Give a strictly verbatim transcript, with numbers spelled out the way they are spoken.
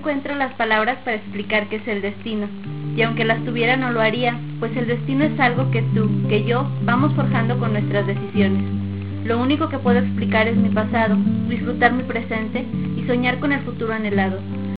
encuentro las palabras para explicar qué es el destino, y aunque las tuviera no lo haría, pues el destino es algo que tú, que yo, vamos forjando con nuestras decisiones. Lo único que puedo explicar es mi pasado, disfrutar mi presente y soñar con el futuro anhelado.